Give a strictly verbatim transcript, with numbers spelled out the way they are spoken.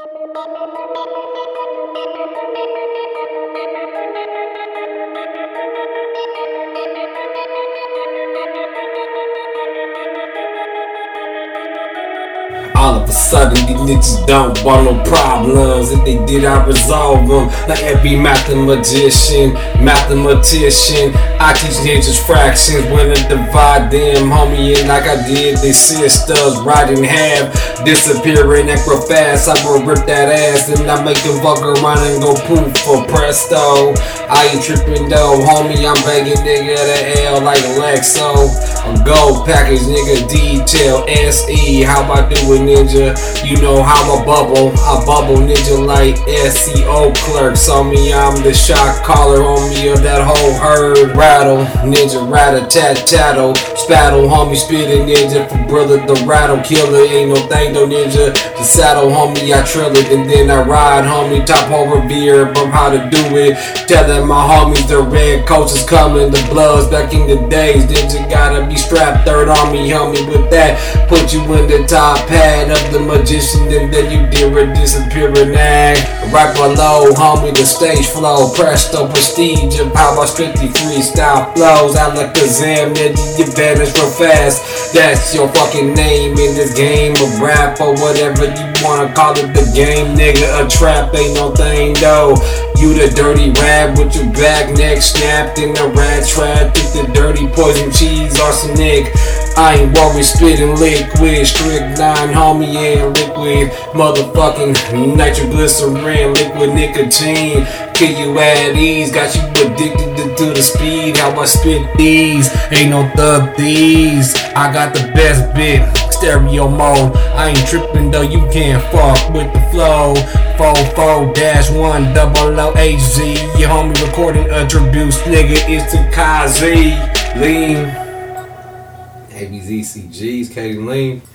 All of a sudden, these niggas don't want no problems. If they did, I resolve them. Like every mathematician, mathematician. I teach ninjas fractions when I divide them, homie. And like I did, they sisters right in half, disappearing extra fast. I will rip that ass and I make them fuck around and go poof for presto. I ain't tripping though, homie. I'm banging nigga the L like Lexo. I'm gold package, nigga, detail, S E. How I do it, ninja? You know how I bubble. I bubble, ninja, like S E O clerks. On me, I'm the shot caller on me of that whole herd. Rattle, ninja, rat-a-tat-tattle. Spattle, homie, spitting ninja. For brother, the rattle killer. Ain't no thing, no ninja. The saddle, homie, I trail it and then I ride, homie. Top over beer, from how to do it. Telling my homies the red coats is coming. The bloods back in the days. Ninja gotta be strapped third on me, homie. With that, put you in the top hat of the magician, and then you did a disappearing act. Right below, homie, the stage flow. Presto, prestige of how I spit the freestyle flows. Alakazam, nigga, you vanish real fast. That's your fucking name in this game of rap, or whatever you wanna call it. The game, nigga, a trap ain't no thing though. You the dirty rat with your back neck snapped in the rat trap. Think the dirty poison cheese arsenic. I ain't worried, spitting liquid, strychnine, homie, and liquid motherfucking nitroglycerin, liquid nicotine. Kill you at ease, got you addicted to, to the speed. How I spit these, ain't no thug these. I got the best bit, stereo mode. I ain't tripping though, you can't fuck with the flow. four four dash one double O H Z. Your homie recording attributes, nigga, it's the Kazi. Lean. A B Z C Gs, K Lean.